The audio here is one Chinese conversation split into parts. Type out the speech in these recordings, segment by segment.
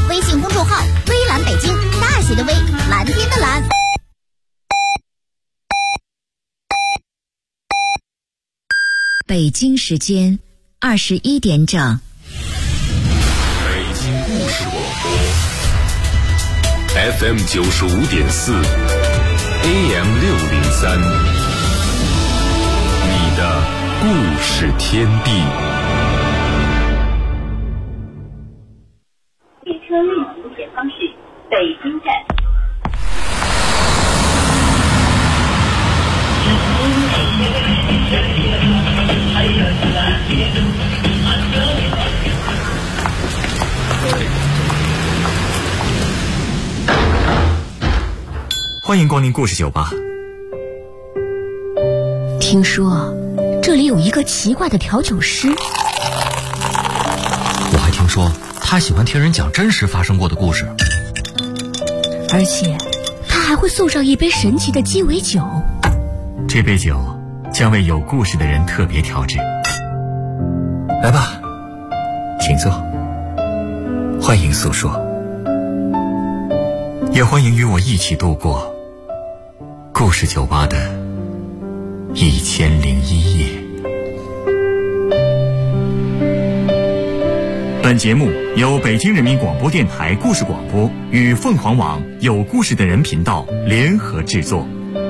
微信公众号微蓝北京，大写的微，蓝天的蓝。 北京时间21点整。 北京故事广播 FM 95.4 AM 603，你的故事天地。 列车运行前方是北京站。 欢迎光临故事酒吧。 听说这里有一个奇怪的调酒师， 我还听说他喜欢听人讲真实发生过的故事， 而且他还会送上一杯神奇的鸡尾酒。 这杯酒将为有故事的人特别调制。来吧，请坐，欢迎诉说，也欢迎与我一起度过故事酒吧的1001夜。本节目由北京人民广播电台故事广播与凤凰网有故事的人频道联合制作。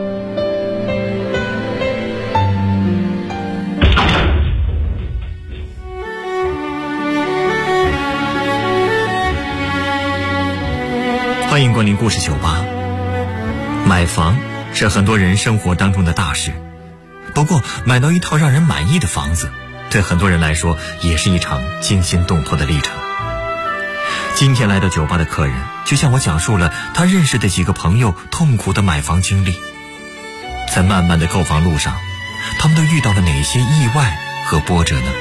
欢迎光临故事酒吧。买房是很多人生活当中的大事，不过买到一套让人满意的房子，对很多人来说也是一场惊心动魄的历程。今天来到酒吧的客人就向我讲述了他认识的几个朋友痛苦的买房经历，在漫漫的购房路上，他们都遇到了哪些意外和波折呢？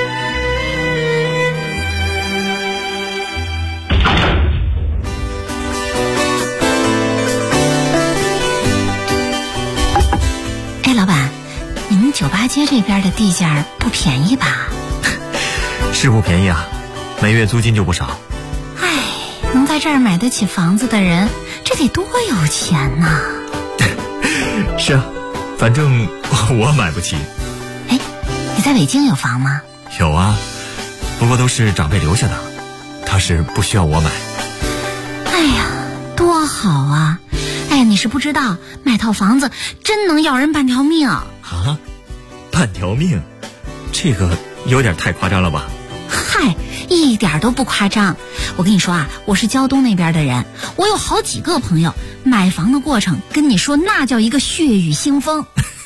老板，你们酒吧街这边的地价不便宜吧？ 是不便宜啊，每月租金就不少。 唉，能在这儿买得起房子的人，这得多有钱呐！ 是啊，反正我买不起。 哎，你在北京有房吗？ 有啊，不过都是长辈留下的，他是不需要我买。 哎呀，多好啊！哎，你是不知道，买套房子真能要人半条命啊！ 半条命，这个有点太夸张了吧？ 嗨，一点都不夸张。我跟你说啊，我是胶东那边的人，我有好几个朋友，买房的过程跟你说那叫一个血雨腥风。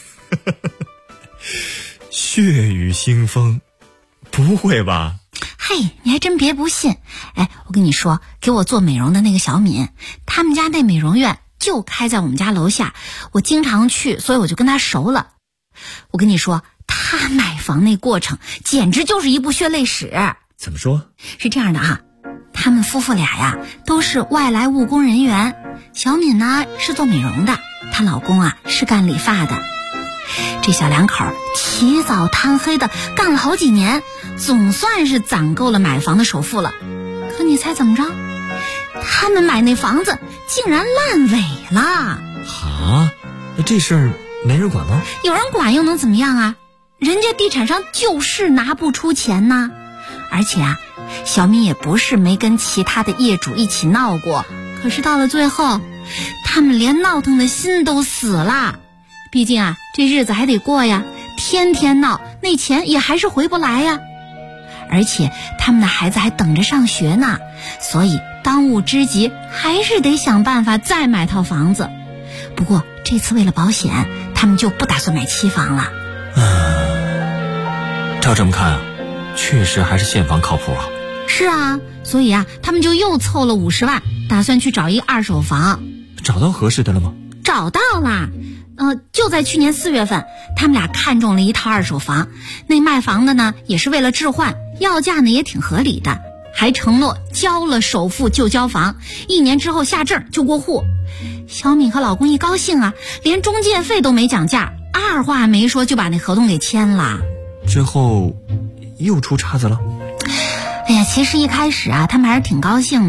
血雨腥风？不会吧？ 嘿，你还真别不信。哎，我跟你说，给我做美容的那个小敏，他们家那美容院就开在我们家楼下，我经常去，所以我就跟他熟了。我跟你说，他买房那过程简直就是一部血泪史。 怎么说？ 是这样的啊，他们夫妇俩呀都是外来务工人员，小敏呢是做美容的，她老公啊是干理发的。这小两口起早贪黑的干了好几年，总算是攒够了买房的首付了。可你猜怎么着？他们买那房子竟然烂尾了。 啊？这事儿没人管吗？ 有人管又能怎么样啊？人家地产商就是拿不出钱呐。而且啊，小敏也不是没跟其他的业主一起闹过，可是到了最后，他们连闹腾的心都死了。毕竟啊，这日子还得过呀，天天闹，那钱也还是回不来呀。而且他们的孩子还等着上学呢，所以当务之急还是得想办法再买套房子。不过这次为了保险，他们就不打算买期房了。 照这么看啊，确实还是现房靠谱啊。 是啊，所以啊，他们就又凑了50万，打算去找一二手房。 找到合适的了吗？ 找到啦。就在去年4月份，他们俩看中了一套二手房，那卖房的呢也是为了置换，要价呢也挺合理的，还承诺交了首付就交房，1年之后下证就过户。小敏和老公一高兴啊，连中介费都没讲价，二话没说就把那合同给签了。 之后又出岔子了？ 哎呀，其实一开始啊，他们还是挺高兴的，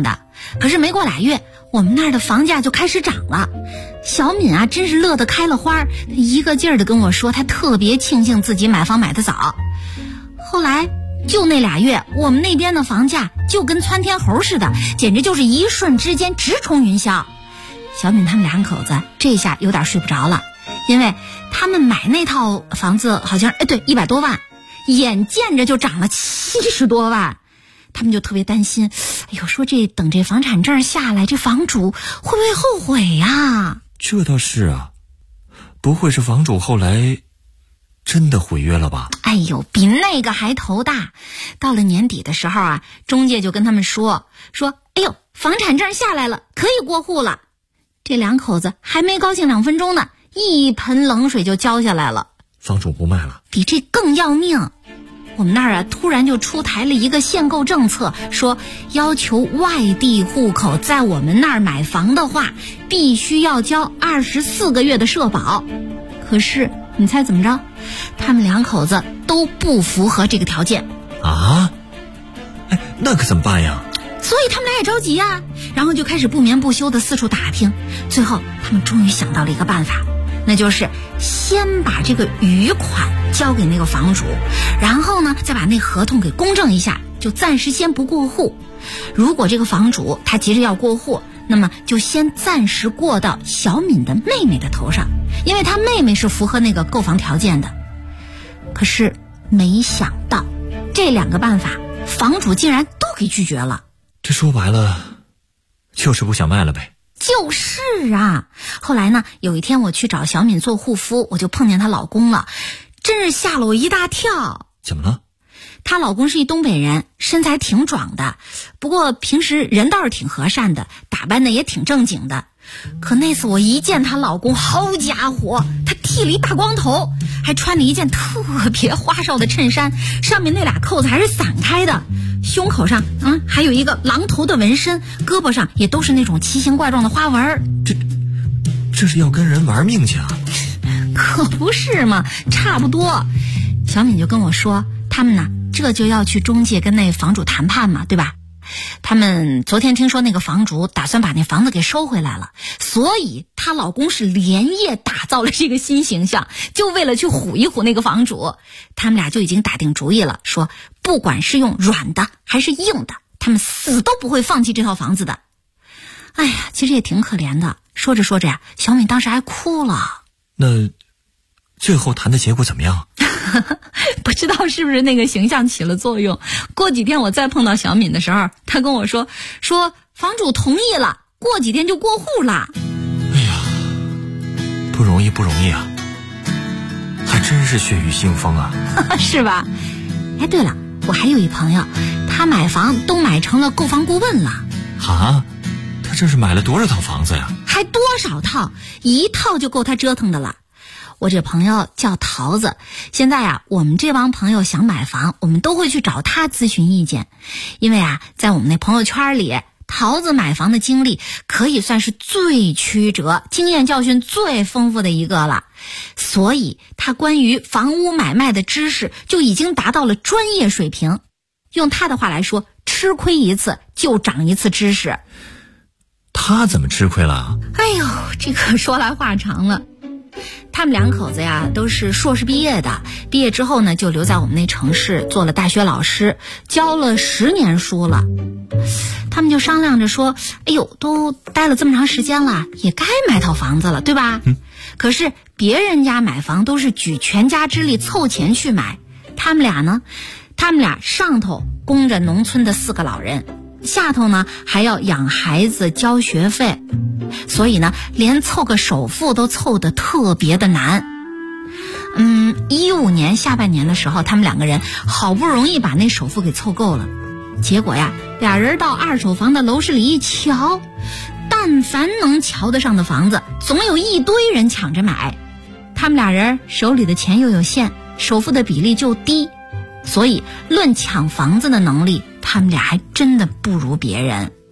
可是没过俩月，我们那儿的房价就开始涨了。小敏啊，真是乐得开了花，一个劲儿的跟我说，她特别庆幸自己买房买得早。后来就那俩月，我们那边的房价就跟窜天猴似的，简直就是一瞬之间直冲云霄。小敏他们两口子这下有点睡不着了，因为他们买那套房子好像对100多万，眼见着就涨了70多万，他们就特别担心，哎呦，说等这房产证下来，这房主会不会后悔呀？ 这倒是啊，不会是房主后来真的毁约了吧？ 哎呦，比那个还头大。到了年底的时候啊，中介就跟他们说，哎呦，房产证下来了，可以过户了。这两口子还没高兴2分钟呢，一盆冷水就浇下来了。 房主不卖了？ 比这更要命。我们那儿啊，突然就出台了一个限购政策，说要求外地户口在我们那儿买房的话，必须要交24个月的社保。可是你猜怎么着？他们两口子都不符合这个条件啊！哎，那可怎么办呀？ 所以他们俩也着急呀，然后就开始不眠不休的四处打听。最后他们终于想到了一个办法，那就是先把这个余款交给那个房主，然后呢再把那合同给公证一下，就暂时先不过户。如果这个房主他急着要过户，那么就先暂时过到小敏的妹妹的头上，因为她妹妹是符合那个购房条件的。可是没想到这2个办法房主竟然都给拒绝了。 这说白了就是不想卖了呗。 就是啊，后来呢，有一天我去找小敏做护肤，我就碰见她老公了，真是吓了我一大跳。 怎么了？ 她老公是一东北人，身材挺壮的，不过平时人倒是挺和善的，打扮的也挺正经的。可那次我一见她老公，好家伙，他剃了一大光头，还穿了一件特别花哨的衬衫，上面那俩扣子还是散开的，胸口上还有一个狼头的纹身，胳膊上也都是那种奇形怪状的花纹。 这是要跟人玩命去啊？ 可不是嘛，差不多。小敏就跟我说，他们呢这就要去中介跟那房主谈判嘛，对吧？他们昨天听说那个房主打算把那房子给收回来了，所以她老公是连夜打造了这个新形象，就为了去唬一唬那个房主。他们俩就已经打定主意了，说不管是用软的还是硬的，他们死都不会放弃这套房子的。哎呀，其实也挺可怜的。说着说着呀，小敏当时还哭了。 那最后谈的结果怎么样？ 不知道是不是那个形象起了作用。过几天我再碰到小敏的时候，她跟我说房主同意了，过几天就过户了。 哎呀，不容易啊，还真是血雨腥风啊。 是吧？哎，对了，我还有一朋友，他买房都买成了购房顾问了。 啊？他这是买了多少套房子呀？ 还多少套？一套就够他折腾的了。我这朋友叫桃子，现在啊，我们这帮朋友想买房，我们都会去找他咨询意见。因为啊，在我们那朋友圈里，桃子买房的经历可以算是最曲折、经验教训最丰富的一个了，所以他关于房屋买卖的知识就已经达到了专业水平。用他的话来说，吃亏一次就长一次知识。 他怎么吃亏了？ 哎呦，这个说来话长了。他们两口子呀都是硕士毕业的，毕业之后呢就留在我们那城市做了大学老师，教了10年书了。他们就商量着说，哎呦，都待了这么长时间了，也该买套房子了，对吧？可是别人家买房都是举全家之力凑钱去买，他们俩上头供着农村的4个老人，下头呢还要养孩子交学费，所以呢连凑个首付都凑得特别的难。15年下半年的时候，他们2个人好不容易把那首付给凑够了，结果呀俩人到二手房的楼市里一瞧，但凡能瞧得上的房子总有一堆人抢着买，他们俩人手里的钱又有限，首付的比例就低，所以论抢房子的能力，他们俩还真的不如别人。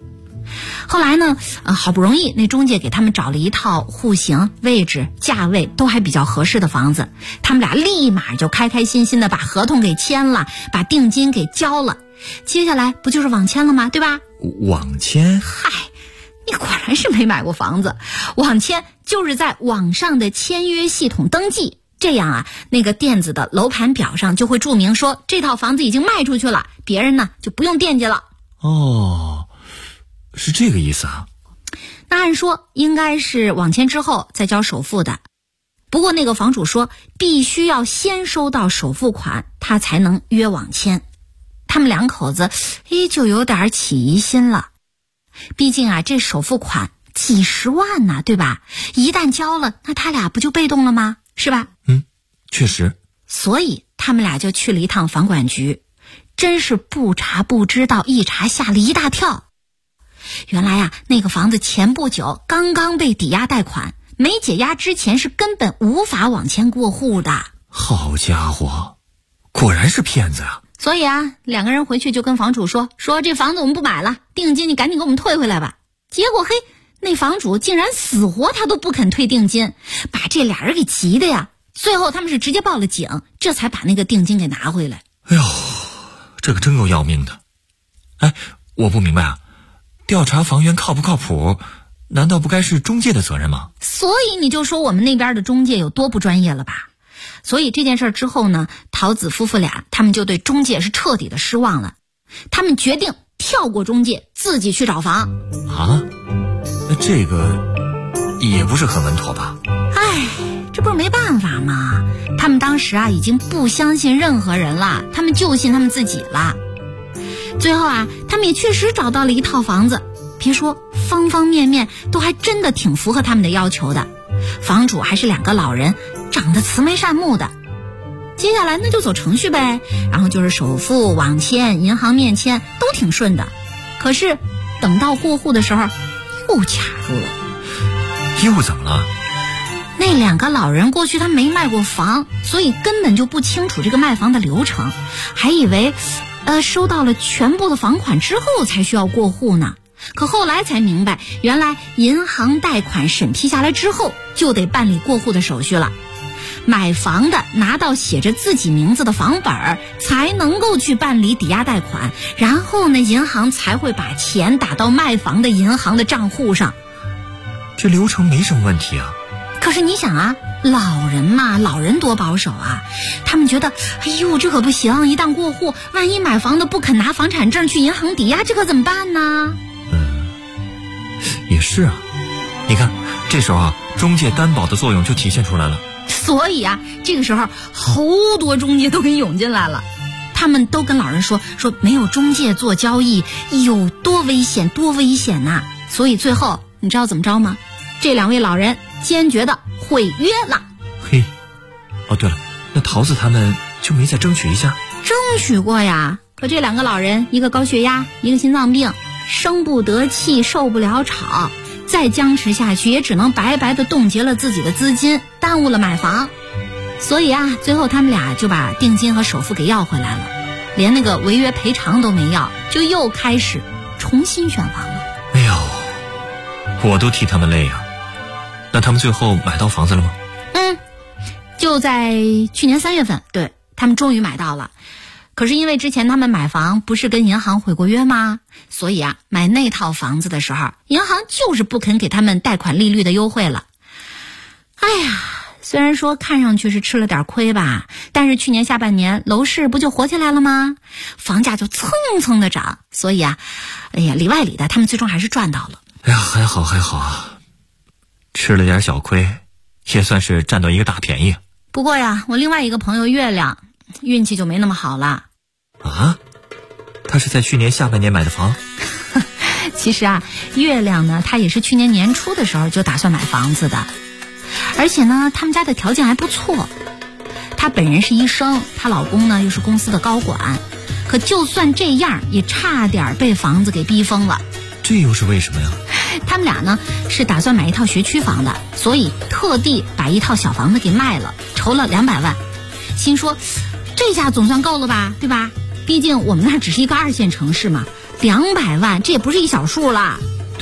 后来呢，好不容易那中介给他们找了一套户型、位置、价位都还比较合适的房子，他们俩立马就开开心心的把合同给签了，把定金给交了。接下来不就是网签了吗？对吧？ 网签？ 嗨，你果然是没买过房子。网签就是在网上的签约系统登记，这样啊，那个电子的楼盘表上就会注明说这套房子已经卖出去了，别人呢就不用惦记了。 哦，是这个意思啊。 那按说应该是网签之后再交首付的，不过那个房主说必须要先收到首付款，他才能约网签。他们两口子就有点起疑心了，毕竟啊这首付款几十万呢，对吧？一旦交了，那他俩不就被动了吗？是吧？ 确实。 所以他们俩就去了一趟房管局，真是不查不知道，一查吓了一大跳。原来啊，那个房子前不久刚刚被抵押贷款，没解押之前是根本无法网签过户的。 好家伙，果然是骗子啊！ 所以啊，两个人回去就跟房主说这房子我们不买了，定金你赶紧给我们退回来吧。结果那房主竟然死活他都不肯退定金，把这俩人给急的呀。最后他们是直接报了警，这才把那个定金给拿回来。 哎呦，这个真够要命的。哎，我不明白啊，调查房源靠不靠谱，难道不该是中介的责任吗？ 所以你就说我们那边的中介有多不专业了吧。所以这件事之后呢，陶子夫妇俩他们就对中介是彻底的失望了，他们决定跳过中介，自己去找房。 啊？那这个也不是很稳妥吧？ 哎，这不是没办法吗？他们当时啊已经不相信任何人了，他们就信他们自己了。最后啊，他们也确实找到了一套房子，别说方方面面都还真的挺符合他们的要求的。房主还是两个老人，长得慈眉善目的。接下来那就走程序呗，然后就是首付、网签、银行面签都挺顺的。可是等到过户的时候又卡住了。 又怎么了？ 那两个老人过去他没卖过房，所以根本就不清楚这个卖房的流程，还以为收到了全部的房款之后才需要过户呢。可后来才明白，原来银行贷款审批下来之后就得办理过户的手续了。买房的拿到写着自己名字的房本才能够去办理抵押贷款，然后呢银行才会把钱打到卖房的银行的账户上。 这流程没什么问题啊。 可是你想啊，老人嘛，老人多保守啊，他们觉得哎呦这可不行，一旦过户，万一买房的不肯拿房产证去银行抵押，这可怎么办呢？ 也是啊。你看这时候啊，中介担保的作用就体现出来了。 所以啊，这个时候好多中介都给涌进来了，他们都跟老人说没有中介做交易有多危险多危险呐。所以最后你知道怎么着吗？这两位老人坚决的毁约了。 嘿，哦对了，那桃子他们就没再争取一下？ 争取过呀，可这两个老人一个高血压，一个心脏病，生不得气，受不了吵，再僵持下去也只能白白的冻结了自己的资金，耽误了买房。所以啊，最后他们俩就把定金和首付给要回来了，连那个违约赔偿都没要，就又开始重新选房了。 哎呦，我都替他们累啊。那他们最后买到房子了吗？ 就在去年3月份，对，他们终于买到了。可是因为之前他们买房不是跟银行毁过约吗？所以啊，买那套房子的时候，银行就是不肯给他们贷款利率的优惠了。哎呀，虽然说看上去是吃了点亏吧，但是去年下半年楼市不就活起来了吗？房价就蹭蹭的涨，所以啊，哎呀，里外里的他们最终还是赚到了。 哎呀，还好啊，吃了点小亏，也算是占到一个大便宜。 不过呀，我另外一个朋友月亮运气就没那么好了。 啊？他是在去年下半年买的房？ 其实啊，月亮呢，他也是去年年初的时候就打算买房子的，而且呢，他们家的条件还不错。她本人是医生，她老公呢又是公司的高管，可就算这样，也差点被房子给逼疯了。 这又是为什么呀？ 他们俩呢是打算买一套学区房的，所以特地把一套小房子给卖了，筹了200万，心说这下总算够了吧，对吧？毕竟我们那只是一个2线城市嘛，200万这也不是一小数了。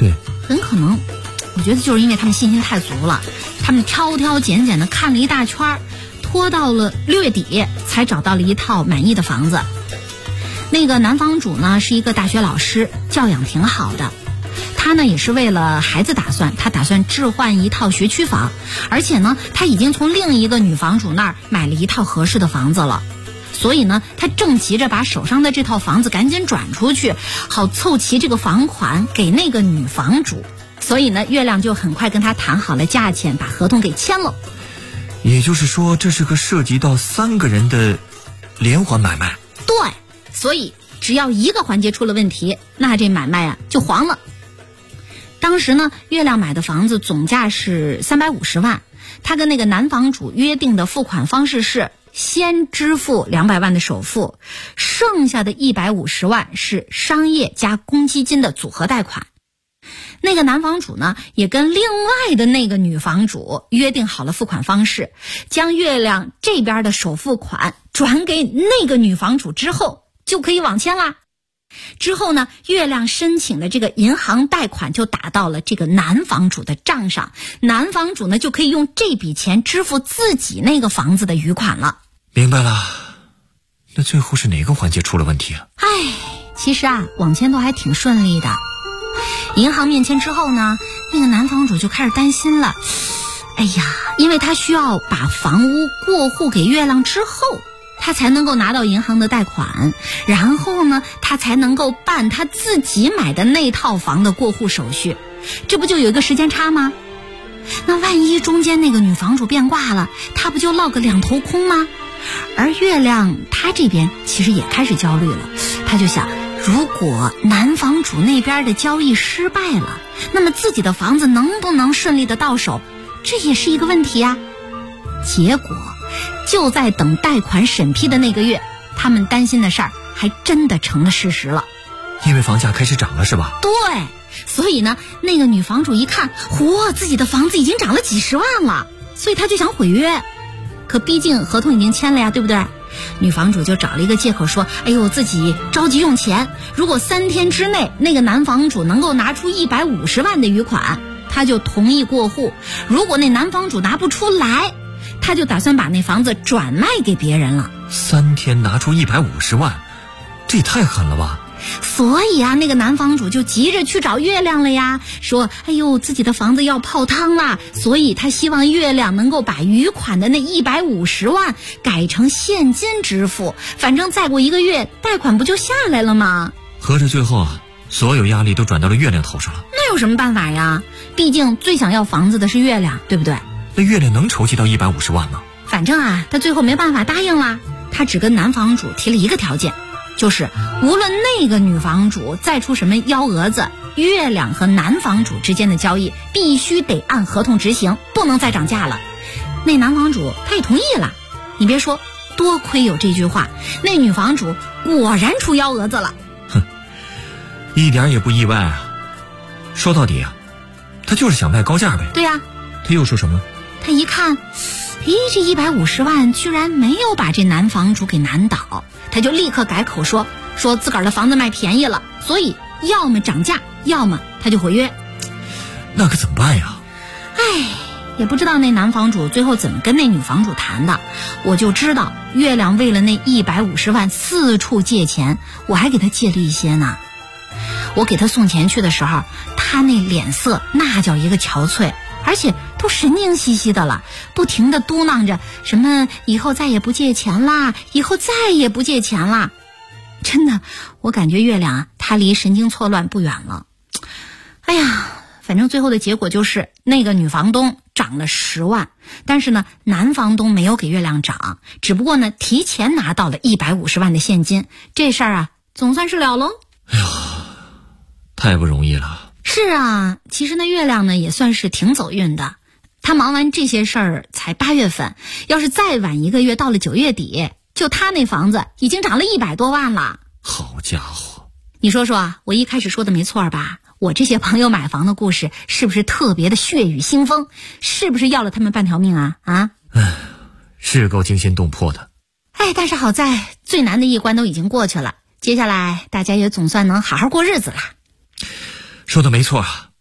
对， 很可能，我觉得就是因为他们信心太足了，他们挑挑拣拣的看了一大圈，拖到了6月底才找到了一套满意的房子。那个男房主呢是一个大学老师，教养挺好的。他呢也是为了孩子他打算置换一套学区房，而且呢他已经从另一个女房主那儿买了一套合适的房子了。所以呢他正急着把手上的这套房子赶紧转出去，好凑齐这个房款给那个女房主。所以呢月亮就很快跟他谈好了价钱，把合同给签了。 也就是说这是个涉及到3个人的连环买卖。 对，所以只要一个环节出了问题，那这买卖啊就黄了。当时呢月亮买的房子总价是350万，他跟那个男房主约定的付款方式是先支付200万的首付，剩下的150万是商业加公积金的组合贷款。那个男房主呢也跟另外的那个女房主约定好了付款方式，将月亮这边的首付款转给那个女房主之后就可以网签啦。之后呢月亮申请的这个银行贷款就打到了这个男房主的账上，男房主呢就可以用这笔钱支付自己那个房子的余款了。 明白了，那最后是哪个环节出了问题啊？ 其实啊网签都还挺顺利的。银行面签之后呢，那个男房主就开始担心了。因为他需要把房屋过户给月亮之后，他才能够拿到银行的贷款，然后呢他才能够办他自己买的那套房的过户手续，这不就有一个时间差吗？那万一中间那个女房主变卦了，他不就落个2头空吗？而月亮他这边其实也开始焦虑了，他就想，如果男房主那边的交易失败了，那么自己的房子能不能顺利的到手，这也是一个问题啊。结果就在等贷款审批的那个月，他们担心的事儿还真的成了事实了。 因为房价开始涨了是吧？ 对，所以呢那个女房主一看，自己的房子已经涨了几十万了，所以她就想毁约。可毕竟合同已经签了呀，对不对？女房主就找了一个借口说，自己着急用钱，如果3天之内那个男房主能够拿出150万的余款，她就同意过户。如果那男房主拿不出来，他就打算把那房子转卖给别人了。 3天拿出150万，这也太狠了吧。 所以啊那个男房主就急着去找月亮了呀，说自己的房子要泡汤了，所以他希望月亮能够把余款的那150万改成现金支付，反正再过1个月贷款不就下来了吗？ 合着最后所有压力都转到了月亮头上了。 那有什么办法呀？毕竟最想要房子的是月亮，对不对？ 那月亮能筹集到150万吗？ 反正他最后没办法答应啦，他只跟男房主提了一个条件，就是无论那个女房主再出什么幺蛾子，月亮和男房主之间的交易必须得按合同执行，不能再涨价了。那男房主他也同意了。你别说，多亏有这句话，那女房主果然出幺蛾子了。 一点也不意外啊。说到底他就是想卖高价呗。 对呀。 他又说什么？ 他一看，这150万居然没有把这男房主给难倒，他就立刻改口说自个儿的房子卖便宜了，所以要么涨价，要么他就毁约。 那可怎么办呀？ 也不知道那男房主最后怎么跟那女房主谈的，我就知道月亮为了那150万四处借钱，我还给他借了一些呢。我给他送钱去的时候，他那脸色那叫一个憔悴，而且都神经兮兮的了，不停地嘟囔着什么以后再也不借钱啦，以后再也不借钱啦。真的，我感觉月亮他离神经错乱不远了。反正最后的结果就是那个女房东涨了10万，但是呢男房东没有给月亮涨，只不过呢提前拿到了150万的现金，这事儿总算是了喽。 太不容易了。 是啊，其实那月亮呢也算是挺走运的，他忙完这些事儿才8月份，要是再晚1个月到了9月底，就他那房子已经涨了100多万了。 好家伙， 你说说我一开始说的没错吧？我这些朋友买房的故事是不是特别的血雨腥风？是不是要了他们半条命啊？ 是够惊心动魄的。 但是好在最难的一关都已经过去了，接下来大家也总算能好好过日子了。 说的没错啊，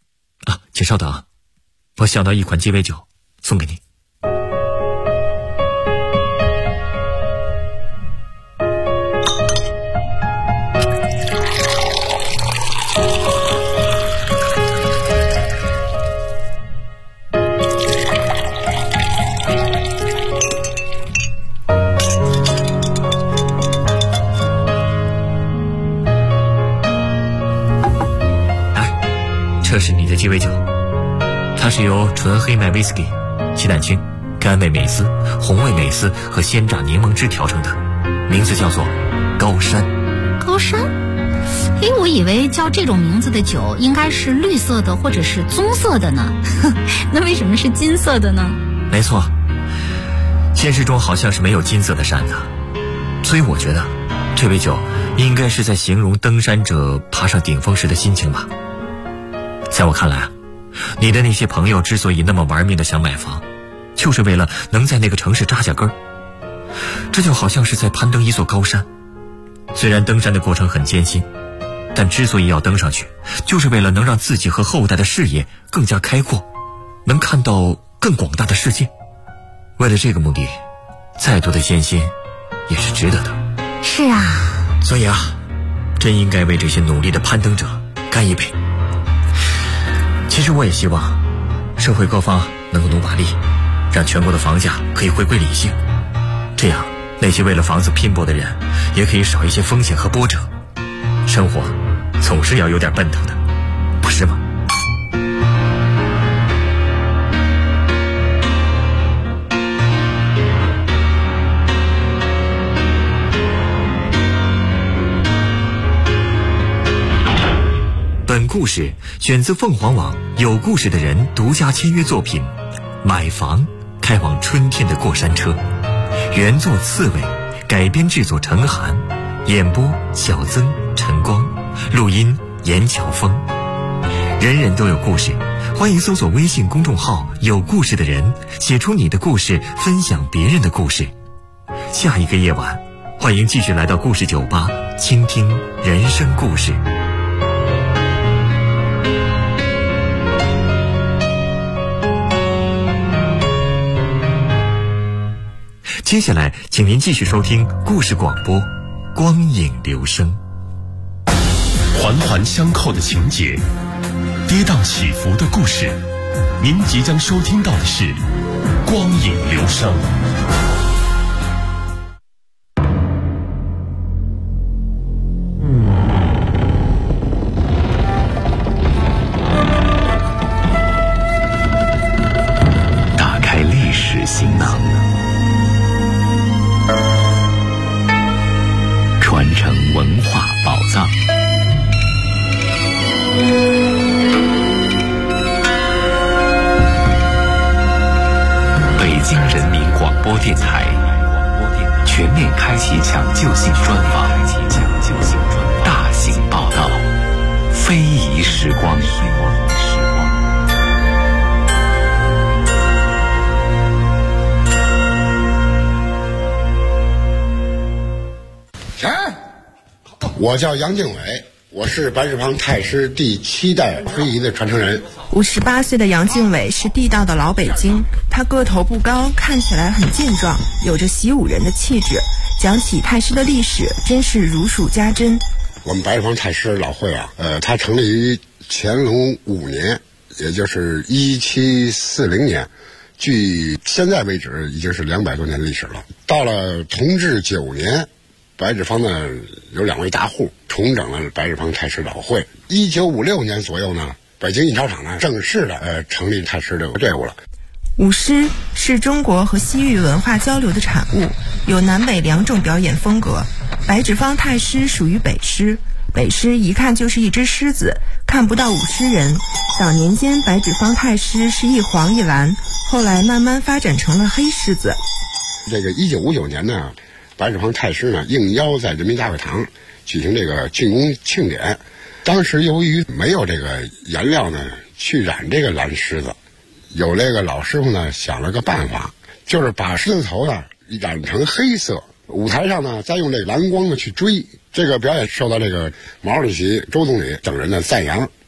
请稍等，我想到一款鸡尾酒，送给你。这是你的鸡尾酒，它是由纯黑麦威士忌、鸡蛋清、甘味美思、红味美思和鲜榨柠檬汁调成的，名字叫做高山。 高山？我以为叫这种名字的酒应该是绿色的或者是棕色的呢，那为什么是金色的呢？ 没错，现实中好像是没有金色的山的，所以我觉得这杯酒应该是在形容登山者爬上顶峰时的心情吧。在我看来啊，你的那些朋友之所以那么玩命的想买房，就是为了能在那个城市扎下根儿。这就好像是在攀登一座高山，虽然登山的过程很艰辛，但之所以要登上去，就是为了能让自己和后代的视野更加开阔，能看到更广大的世界。为了这个目的，再多的艰辛也是值得的。 是啊， 所以啊，真应该为这些努力的攀登者干一杯。其实我也希望社会各方能够努把力，让全国的房价可以回归理性，这样那些为了房子拼搏的人也可以少一些风险和波折。生活总是要有点奔头的，不是吗？本故事选自凤凰网有故事的人独家签约作品《买房开往春天的过山车》，原作刺猬，改编制作陈寒，演播小曾、陈光，录音严乔峰。人人都有故事，欢迎搜索微信公众号有故事的人，写出你的故事，分享别人的故事。下一个夜晚，欢迎继续来到故事酒吧，倾听人生故事。接下来请您继续收听故事广播，光影流声。 环环相扣的情节，跌宕起伏的故事，您即将收听到的是光影流声。打开历史行囊，传承文化宝藏。北京人民广播电台全面开启抢救性专访，大型报道，非遗时光。 我叫杨敬伟，我是白纸坊太师第7代非遗的传承人。 58岁的杨敬伟是地道的老北京，他个头不高，看起来很健壮，有着习武人的气质。讲起太师的历史，真是如数家珍。 我们白纸坊太师老会啊，它成立于乾隆5年，也就是1740年，距现在为止已经是200多年历史了。到了同治9年。白纸坊呢有2位大户重整了白纸坊太师老会。1956年左右呢，北京印钞厂呢正式的成立太师的队伍了。 舞狮是中国和西域文化交流的产物，有南北2种表演风格。白纸坊太师属于北狮，北狮一看就是一只狮子，看不到舞狮人。早年间白纸坊太师是一黄一蓝，后来慢慢发展成了黑狮子。 这个1959年呢，白纸坊太师呢应邀在人民大会堂举行这个竣工庆典。当时由于没有这个颜料呢去染这个蓝狮子，有这个老师傅呢想了个办法，就是把狮子头呢染成黑色，舞台上呢再用这蓝光呢去追。这个表演受到这个毛主席、周总理等人的赞扬。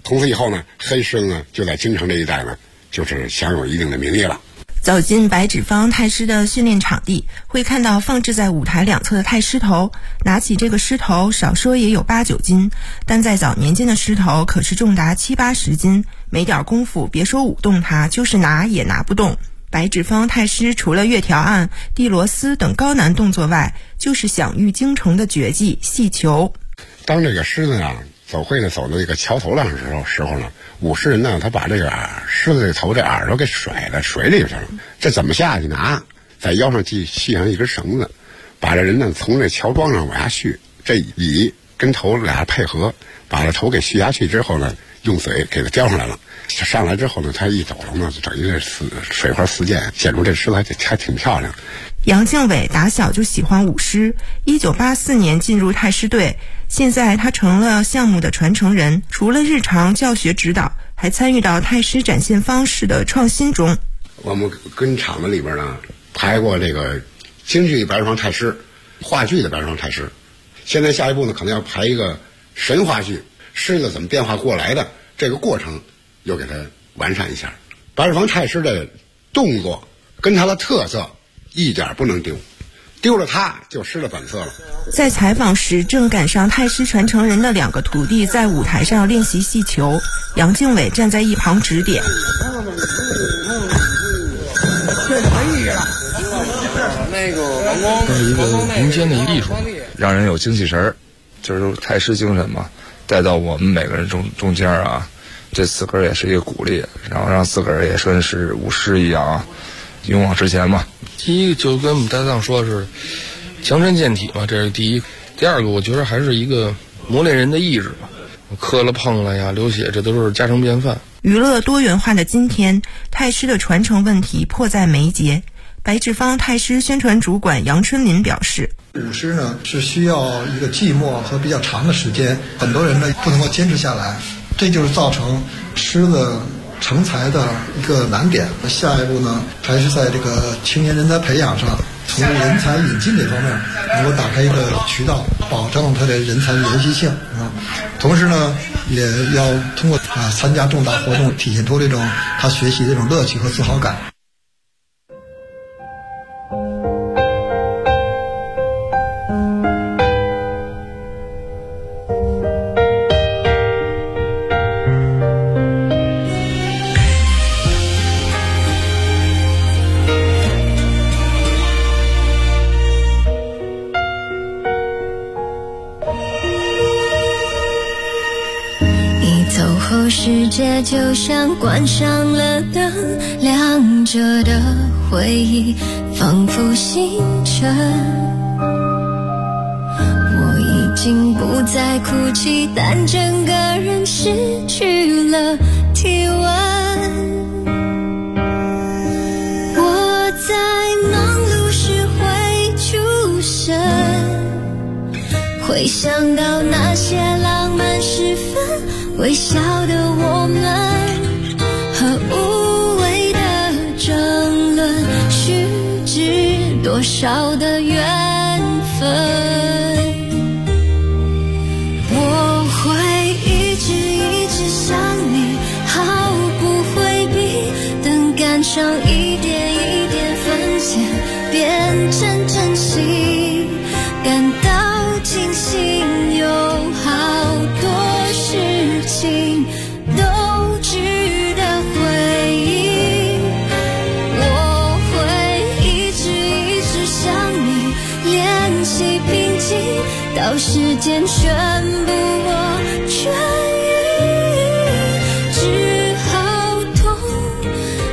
从此以后呢，黑狮子呢就在京城这一带呢，就是享有一定的名义了。 走进白纸坊太师的训练场地，会看到放置在舞台两侧的太师头。拿起这个狮头，少说也有8、9斤，但在早年间的狮头可是重达7、80斤，没点功夫，别说舞动它，就是拿也拿不动。白纸坊太师除了月条案、递螺丝等高难动作外，就是享誉京城的绝技戏球。 当这个狮子啊走会呢走到这个桥头上的时候呢，舞狮人呢他把这个狮子这头这耳朵给甩到水里去了。这怎么下去呢？在腰上系上一根绳子，把这人呢从这桥桩上往下续，这尾跟头俩配合，把这头给续下去之后呢，用嘴给它叼上来了。上来之后呢，他一抖了呢，就等于这水花四溅，显出这狮子还挺漂亮。 杨靖伟打小就喜欢舞狮，1984年进入太师队，现在他成了项目的传承人，除了日常教学指导，还参与到太师展现方式的创新中。 我们跟厂子里边呢排过这个京剧白纸坊太师、话剧的白纸坊太师，现在下一步呢可能要排一个神话剧，狮子怎么变化过来的这个过程又给它完善一下。白纸坊太师的动作跟他的特色一点不能丢，丢了它就失了本色了。 在采访时，正赶上太师传承人的2个徒弟在舞台上练习戏球，杨靖伟站在一旁指点。 这是一个民间的艺术，让人有精气神儿，就是太师精神嘛，带到我们每个人中间啊。这自个儿也是一个鼓励，然后让自个儿也跟是舞狮一样啊，勇往直前嘛。第一个就跟我们搭档说的是强身健体嘛，这是第一。第二个我觉得还是一个磨练人的意志吧，磕了碰了呀，流血这都是家常便饭。 娱乐多元化的今天，太师的传承问题迫在眉睫。白纸坊太师宣传主管杨春林表示， 舞狮呢是需要一个寂寞和比较长的时间，很多人呢不能够坚持下来，这就是造成狮子成才的一个难点。下一步呢，还是在这个青年人才培养上，从人才引进这方面能够打开一个渠道，保证他的人才延续性啊。同时呢，也要通过参加重大活动，体现出这种他学习这种乐趣和自豪感。 世界就像关上了灯，亮着的回忆仿佛星辰。我已经不再哭泣，但整个人失去了体温。我在忙碌时会出神，会想到那些浪漫时分，微笑的我们和无谓的争论，虚掷多少的缘分。我会一直想你，毫不回避，等赶上